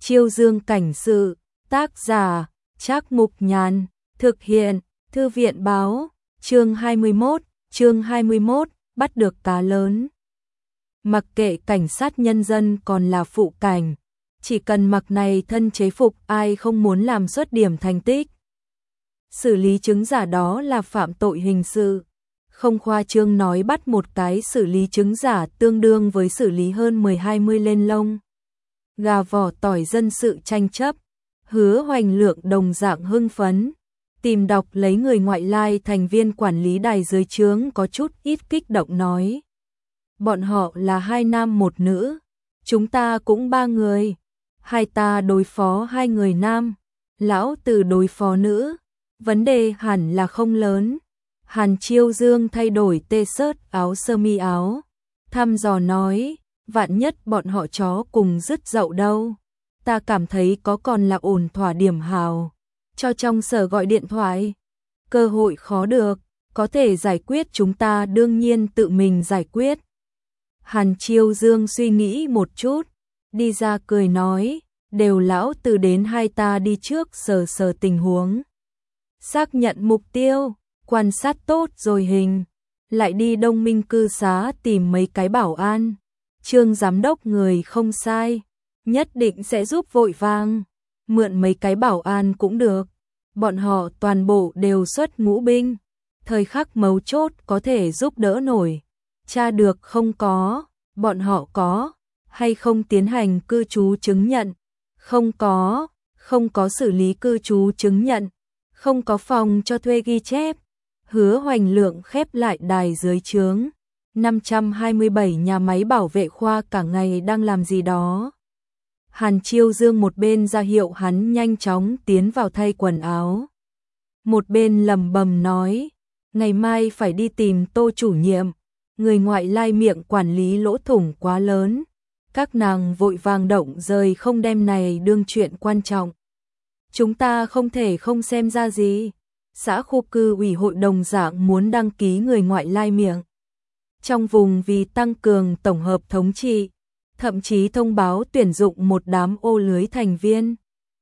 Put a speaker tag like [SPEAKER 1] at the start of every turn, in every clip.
[SPEAKER 1] Chiêu Dương cảnh sự, tác giả, Trác Mục Nhàn, thực hiện, Thư viện báo, chương 21, bắt được cá lớn. Mặc kệ cảnh sát nhân dân còn là phụ cảnh, chỉ cần mặc này thân chế phục ai không muốn làm xuất điểm thành tích. Xử lý chứng giả đó là phạm tội hình sự. Không khoa trương nói bắt một cái xử lý chứng giả tương đương với xử lý hơn 10-20 lên lông. Gà vỏ tỏi dân sự tranh chấp. Hứa Hoành Lượng đồng dạng hưng phấn. Tìm đọc lấy người ngoại lai thành viên quản lý đài dưới trướng có chút ít kích động nói. Bọn họ là 2 nam 1 nữ. Chúng ta cũng 3 người. Hai ta đối phó 2 người nam. Lão Tử đối phó nữ. Vấn đề hẳn là không lớn. Hàn Chiêu Dương thay đổi t-shirt áo sơ mi áo. Thăm dò nói, vạn nhất bọn họ chó cùng dứt dậu đâu. Ta cảm thấy có còn là ổn thỏa điểm hào. Cho trong sở gọi điện thoại. Cơ hội khó được, có thể giải quyết chúng ta đương nhiên tự mình giải quyết. Hàn Chiêu Dương suy nghĩ một chút, đi ra cười nói, đều lão từ đến hai ta đi trước sờ tình huống. Xác nhận mục tiêu, quan sát tốt rồi hình, lại đi Đông Minh cư xá tìm mấy cái bảo an. Trương giám đốc người không sai, nhất định sẽ giúp vội vàng, mượn mấy cái bảo an cũng được. Bọn họ toàn bộ đều xuất ngũ binh, thời khắc mấu chốt có thể giúp đỡ nổi. Tra được không có, bọn họ có hay không tiến hành cư trú chứng nhận? Không có xử lý cư trú chứng nhận, không có phòng cho thuê ghi chép. Hứa Hoành Lượng khép lại đài dưới trướng. 527 nhà máy bảo vệ khoa cả ngày đang làm gì đó. Hàn Chiêu Dương một bên ra hiệu hắn nhanh chóng tiến vào thay quần áo. Một bên lẩm bẩm nói, ngày mai phải đi tìm Tô chủ nhiệm, người ngoại lai miệng quản lý lỗ thủng quá lớn. Các nàng vội vàng động rời không đem này đương chuyện quan trọng. Chúng ta không thể không xem ra gì. Xã khu cư ủy hội đồng dạng muốn đăng ký người ngoại lai miệng. Trong vùng vì tăng cường tổng hợp thống trị, thậm chí thông báo tuyển dụng một đám ô lưới thành viên.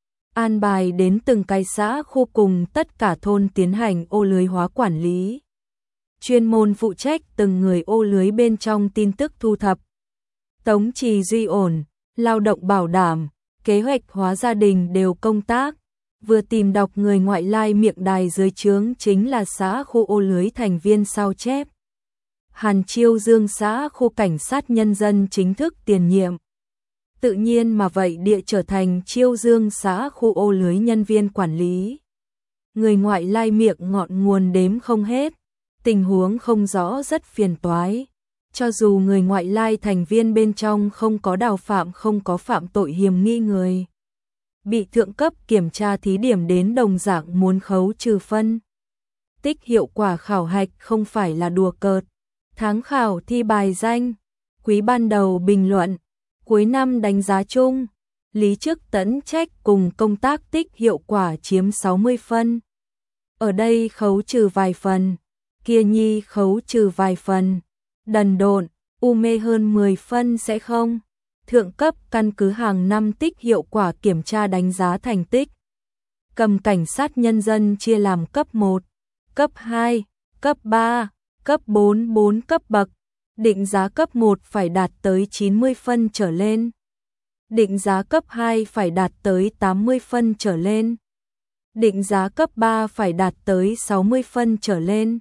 [SPEAKER 1] An bài đến từng cái xã khu cùng tất cả thôn tiến hành ô lưới hóa quản lý. Chuyên môn phụ trách từng người ô lưới bên trong tin tức thu thập. Tống trì duy ổn, lao động bảo đảm, kế hoạch hóa gia đình đều công tác. Vừa tìm đọc người ngoại lai miệng đài dưới trướng chính là xã khu ô lưới thành viên sao chép. Hàn Chiêu Dương xã khu cảnh sát nhân dân chính thức tiền nhiệm. Tự nhiên mà vậy địa trở thành Chiêu Dương xã khu ô lưới nhân viên quản lý. Người ngoại lai miệng ngọn nguồn đếm không hết, tình huống không rõ rất phiền toái. Cho dù người ngoại lai thành viên bên trong không có đào phạm không có phạm tội hiểm nghi người. Bị thượng cấp kiểm tra thí điểm đến đồng dạng muốn khấu trừ phân. Tích hiệu quả khảo hạch không phải là đùa cợt. Tháng khảo thi bài danh, quý ban đầu bình luận, cuối năm đánh giá chung, lý chức tẫn trách cùng công tác tích hiệu quả chiếm 60 phân. Ở đây khấu trừ vài phần, kia nhi khấu trừ vài phần, đần độn, u mê hơn 10 phân sẽ không. Thượng cấp căn cứ hàng năm tích hiệu quả kiểm tra đánh giá thành tích. Cầm cảnh sát nhân dân chia làm cấp 1, cấp 2, cấp 3, cấp 4 4 cấp bậc. Định giá cấp 1 phải đạt tới 90 phân trở lên. Định giá cấp 2 phải đạt tới 80 phân trở lên. Định giá cấp 3 phải đạt tới 60 phân trở lên.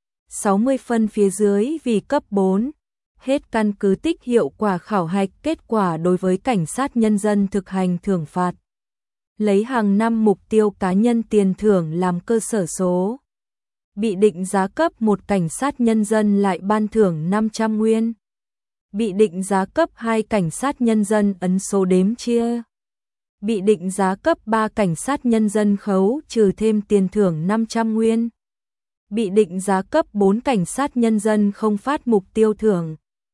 [SPEAKER 1] 60 phân phía dưới vì cấp 4. Hết căn cứ tích hiệu quả khảo hạch kết quả đối với cảnh sát nhân dân thực hành thưởng phạt. Lấy hàng năm mục tiêu cá nhân tiền thưởng làm cơ sở số. Bị định giá cấp 1 cảnh sát nhân dân lại ban thưởng 500 nguyên. Bị định giá cấp 2 cảnh sát nhân dân ấn số đếm chia. Bị định giá cấp 3 cảnh sát nhân dân khấu trừ thêm tiền thưởng 500 nguyên. Bị định giá cấp 4 cảnh sát nhân dân không phát mục tiêu thưởng.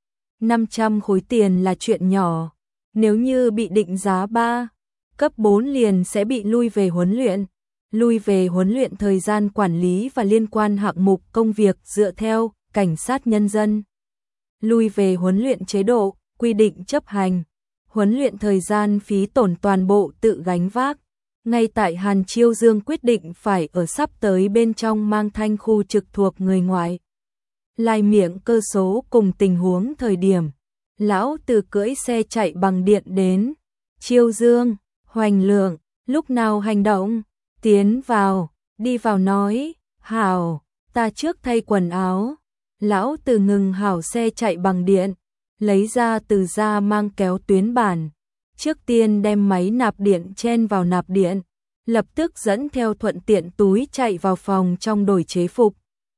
[SPEAKER 1] 500 khối tiền là chuyện nhỏ, nếu như bị định giá 3, cấp 4 liền sẽ bị lui về huấn luyện. Lui về huấn luyện thời gian quản lý và liên quan hạng mục công việc dựa theo cảnh sát nhân dân. Lui về huấn luyện chế độ, quy định chấp hành. huấn luyện thời gian phí tổn toàn bộ tự gánh vác. Ngay tại Hàn Chiêu Dương quyết định phải ở sắp tới bên trong Mang Thanh khu trực thuộc người ngoài. Lai miệng cơ số cùng tình huống thời điểm, lão Từ cưỡi xe chạy bằng điện đến. Chiêu Dương, Hoành Lượng, lúc nào hành động? Tiến vào, đi vào nói, hảo, ta trước thay quần áo. Lão Từ ngừng hảo xe chạy bằng điện, lấy ra từ ra mang kéo tuyến bản. Trước tiên đem máy nạp điện chen vào nạp điện, lập tức dẫn theo thuận tiện túi chạy vào phòng trong đổi chế phục.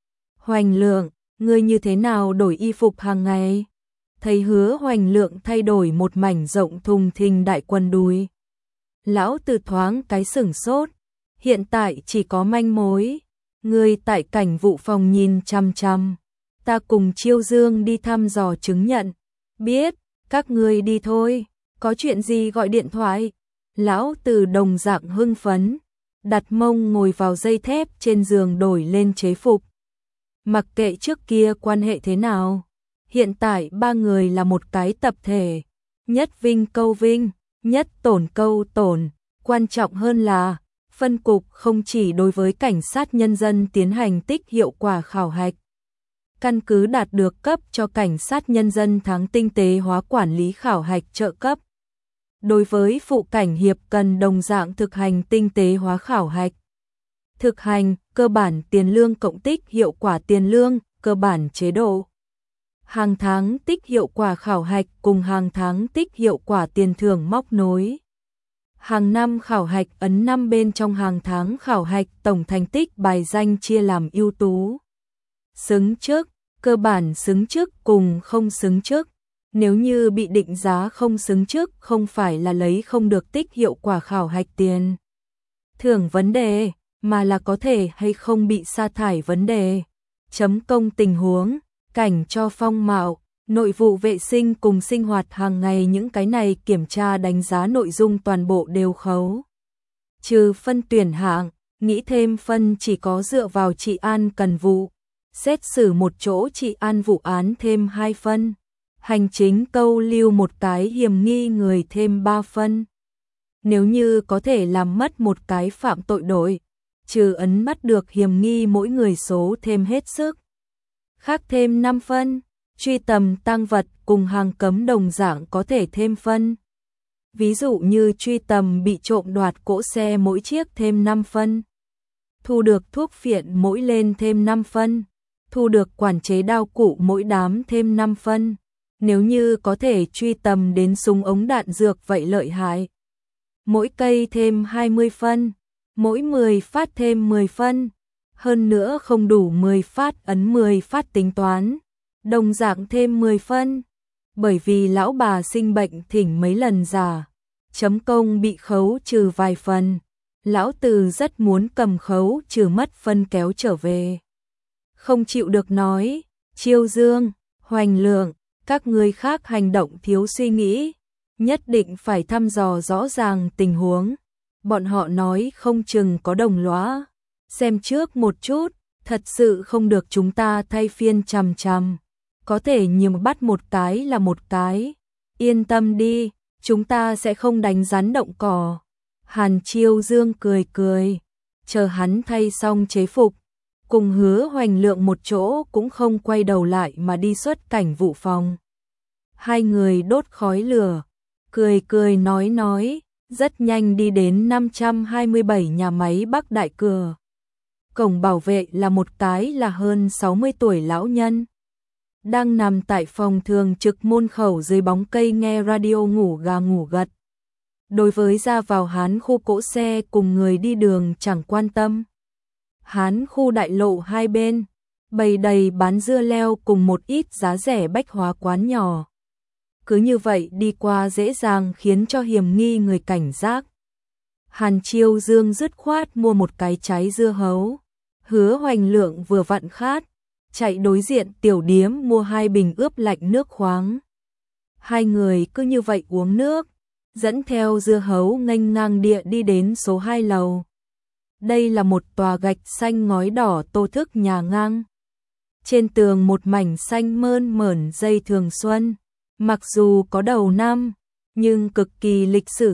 [SPEAKER 1] Hoành Lượng, ngươi như thế nào đổi y phục hàng ngày? Thấy Hứa Hoành Lượng thay đổi một mảnh rộng thùng thình đại quần đùi. Lão Từ thoáng cái sửng sốt, hiện tại chỉ có manh mối. Ngươi tại cảnh vụ phòng nhìn chằm chằm, ta cùng Chiêu Dương đi thăm dò chứng nhận. Biết, các ngươi đi thôi, có chuyện gì gọi điện thoại. Lão Từ đồng dạng hưng phấn, đặt mông ngồi vào dây thép trên giường đổi lên chế phục. Mặc kệ trước kia quan hệ thế nào, hiện tại ba người là một cái tập thể, nhất vinh câu vinh, nhất tổn câu tổn, quan trọng hơn là phân cục không chỉ đối với cảnh sát nhân dân tiến hành tích hiệu quả khảo hạch. Căn cứ đạt được cấp cho cảnh sát nhân dân tháng tinh tế hóa quản lý khảo hạch trợ cấp. Đối với phụ cảnh hiệp cần đồng dạng thực hành tinh tế hóa khảo hạch. Thực hành cơ bản tiền lương cộng tích hiệu quả tiền lương, cơ bản chế độ. Hàng tháng tích hiệu quả khảo hạch cùng hàng tháng tích hiệu quả tiền thưởng móc nối. Hàng năm khảo hạch ấn 5 bên trong hàng tháng khảo hạch tổng thành tích bài danh chia làm ưu tú. Xứng chức, cơ bản xứng chức cùng không xứng chức. Nếu như bị định giá không xứng chức không phải là lấy không được tích hiệu quả khảo hạch tiền thưởng vấn đề, mà là có thể hay không bị sa thải vấn đề. Chấm công tình huống, cảnh cho phong mạo, nội vụ vệ sinh cùng sinh hoạt hàng ngày những cái này kiểm tra đánh giá nội dung toàn bộ đều khấu. Trừ phân tuyển hạng, nghĩ thêm phân chỉ có dựa vào trị an cần vụ. Xét xử một chỗ trị an vụ án thêm 2 phân. Hành chính câu lưu một cái hiểm nghi người thêm 3 phân. Nếu như có thể làm mất một cái phạm tội đội, trừ ấn bắt được hiểm nghi mỗi người số thêm hết sức. Khác thêm 5 phân, truy tầm tang vật cùng hàng cấm đồng dạng có thể thêm phân. Ví dụ như truy tầm bị trộm đoạt cỗ xe mỗi chiếc thêm 5 phân. Thu được thuốc phiện mỗi lên thêm 5 phân. Thu được quản chế đao cụ mỗi đám thêm 5 phân. Nếu như có thể truy tầm đến súng ống đạn dược vậy lợi hại. Mỗi cây thêm 20 phân, mỗi 10 phát thêm 10 phân. Hơn nữa không đủ 10 phát ấn 10 phát tính toán. Đồng dạng thêm 10 phân. Bởi vì lão bà sinh bệnh thỉnh mấy lần giả. Chấm công bị khấu trừ vài phần. Lão Từ rất muốn cầm khấu trừ mất phân kéo trở về. Không chịu được nói, Chiêu Dương, Hoành Lượng, các người khác hành động thiếu suy nghĩ, nhất định phải thăm dò rõ ràng tình huống. Bọn họ nói không chừng có đồng lõa, xem trước một chút, thật sự không được chúng ta thay phiên chằm chằm, có thể nhiều bắt một cái là một cái, yên tâm đi, chúng ta sẽ không đánh rắn động cỏ. Hàn Chiêu Dương cười cười, chờ hắn thay xong chế phục, cùng Hứa Hoành Lượng một chỗ cũng không quay đầu lại mà đi xuất cảnh vụ phòng. Hai người đốt khói lửa, cười cười nói, rất nhanh đi đến 527 nhà máy Bắc Đại cửa. Cổng bảo vệ là một cái là hơn 60 tuổi lão nhân. Đang nằm tại phòng thường trực môn khẩu dưới bóng cây nghe radio ngủ gà ngủ gật. Đối với ra vào Hán khu cỗ xe cùng người đi đường chẳng quan tâm. Hán khu đại lộ hai bên, bày đầy bán dưa leo cùng một ít giá rẻ bách hóa quán nhỏ. Cứ như vậy đi qua dễ dàng khiến cho hiểm nghi người cảnh giác. Hàn Chiêu Dương dứt khoát mua một cái trái dưa hấu. Hứa Hoành Lượng vừa vặn khát, chạy đối diện tiểu điếm mua 2 bình ướp lạnh nước khoáng. Hai người cứ như vậy uống nước, dẫn theo dưa hấu nghênh ngang địa đi đến số 2 lầu. Đây là một tòa gạch xanh ngói đỏ tô thức nhà ngang. Trên tường một mảnh xanh mơn mởn dây thường xuân. Mặc dù có đầu năm, nhưng cực kỳ lịch sử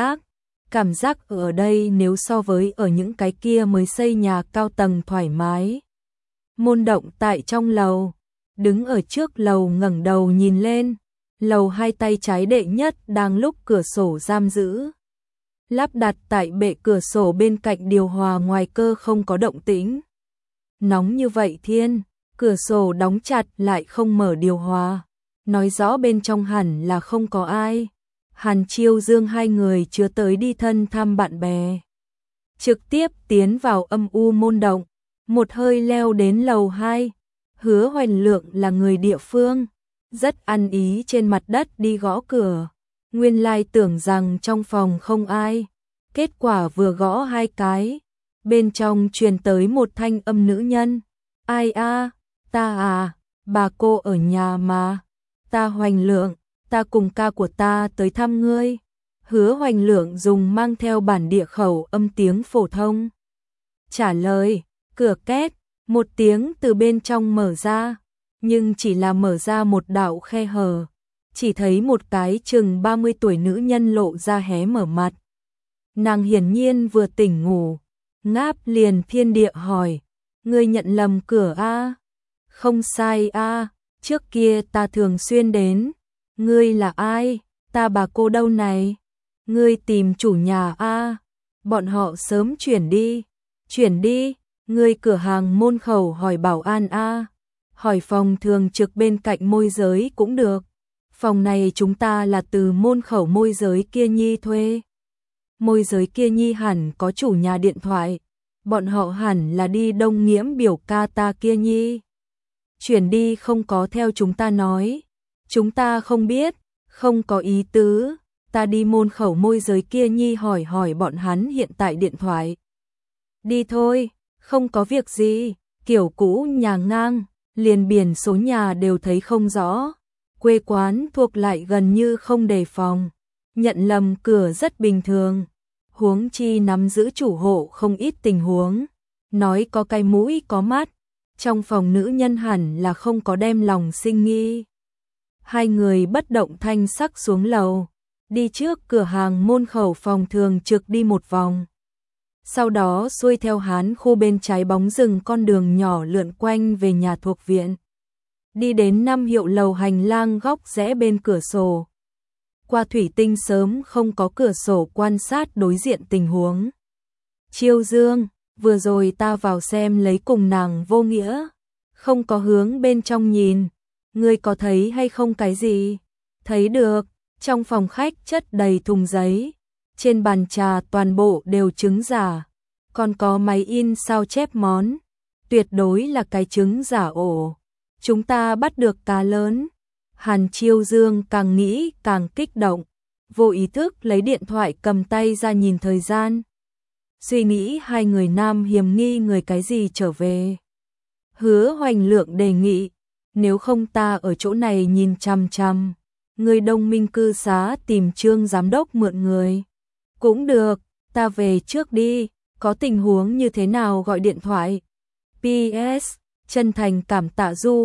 [SPEAKER 1] cảm giác ở đây nếu so với ở những cái kia mới xây nhà cao tầng thoải mái. Môn động tại trong lầu, đứng ở trước lầu ngẩng đầu nhìn lên, lầu 2 tay trái đệ nhất đang lúc cửa sổ giam giữ. Lắp đặt tại bệ cửa sổ bên cạnh điều hòa ngoài cơ không có động tĩnh. Nóng như vậy thiên, cửa sổ đóng chặt lại không mở điều hòa, nói rõ bên trong hẳn là không có ai. Hàn Chiêu Dương hai người chưa tới đi thân thăm bạn bè. Trực tiếp tiến vào âm u môn động, một hơi leo đến lầu 2. Hứa Hoành Lượng là người địa phương, rất ăn ý trên mặt đất đi gõ cửa. Nguyên lai tưởng rằng trong phòng không ai, kết quả vừa gõ 2 cái, bên trong truyền tới một thanh âm nữ nhân. Ai a, ta à, bà cô ở nhà mà, ta Hoành Lượng, ta cùng ca của ta tới thăm ngươi. Hứa Hoành Lượng dùng mang theo bản địa khẩu âm tiếng phổ thông. Trả lời, cửa két, một tiếng từ bên trong mở ra, nhưng chỉ là mở ra một đạo khe hở. Chỉ thấy một cái chừng 30 tuổi nữ nhân lộ ra hé mở mặt. Nàng hiển nhiên vừa tỉnh ngủ, ngáp liền thiên địa hỏi, ngươi nhận lầm cửa a? Không sai a, trước kia ta thường xuyên đến. Ngươi là ai? Ta bà cô đâu này? Ngươi tìm chủ nhà a? Bọn họ sớm chuyển đi. Chuyển đi? Ngươi cửa hàng môn khẩu hỏi bảo an a? Hỏi phòng thường trực bên cạnh môi giới cũng được. Phòng này chúng ta là từ môn khẩu môi giới kia nhi thuê. Môi giới kia nhi hẳn có chủ nhà điện thoại. Bọn họ hẳn là đi Đông Nghiễm biểu ca ta kia nhi. Chuyển đi không có theo chúng ta nói. Chúng ta không biết, không có ý tứ. Ta đi môn khẩu môi giới kia nhi hỏi bọn hắn hiện tại điện thoại. Đi thôi, không có việc gì. Kiểu cũ nhà ngang, liền biển số nhà đều thấy không rõ. Quê quán thuộc lại gần như không đề phòng. Nhận lầm cửa rất bình thường. Huống chi nắm giữ chủ hộ không ít tình huống. Nói có cái mũi có mắt. Trong phòng nữ nhân hẳn là không có đem lòng sinh nghi. Hai người bất động thanh sắc xuống lầu. Đi trước cửa hàng môn khẩu phòng thường trực đi một vòng. Sau đó xuôi theo Hán khu bên trái bóng rừng con đường nhỏ lượn quanh về nhà thuộc viện. Đi đến 5 hiệu lầu hành lang góc rẽ bên cửa sổ. Qua thủy tinh sớm không có cửa sổ quan sát đối diện tình huống. Chiêu Dương, vừa rồi ta vào xem lấy cùng nàng vô nghĩa. Không có hướng bên trong nhìn. Ngươi có thấy hay không cái gì? Thấy được, trong phòng khách chất đầy thùng giấy. Trên bàn trà toàn bộ đều trứng giả. Còn có máy in sao chép món. Tuyệt đối là cái trứng giả ổ. Chúng ta bắt được cá lớn. Hàn Chiêu Dương càng nghĩ càng kích động. Vô ý thức lấy điện thoại cầm tay ra nhìn thời gian. Suy nghĩ hai người nam hiểm nghi người cái gì trở về. Hứa Hoành Lượng đề nghị. Nếu không ta ở chỗ này nhìn chằm chằm. Người Đông Minh cư xá tìm Trương giám đốc mượn người. Cũng được, ta về trước đi. Có tình huống như thế nào gọi điện thoại. PS, chân thành cảm tạ Du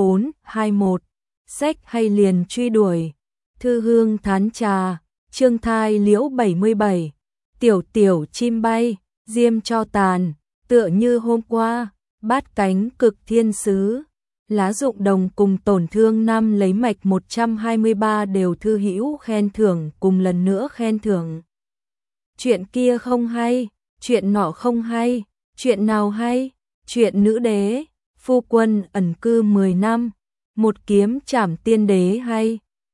[SPEAKER 1] 0421. Sách hay liền truy đuổi. Thư hương thán trà. Trương thai liễu 77. Tiểu tiểu chim bay. Diêm cho tàn. Tựa như hôm qua. Bát cánh cực thiên sứ. Lá dụng đồng cùng tổn thương năm lấy mạch 123 đều thư hữu khen thưởng cùng lần nữa khen thưởng. Chuyện kia không hay. Chuyện nọ không hay. Chuyện nào hay? Chuyện nữ đế. Phu quân ẩn cư 10 năm. Một kiếm trảm tiên đế hay.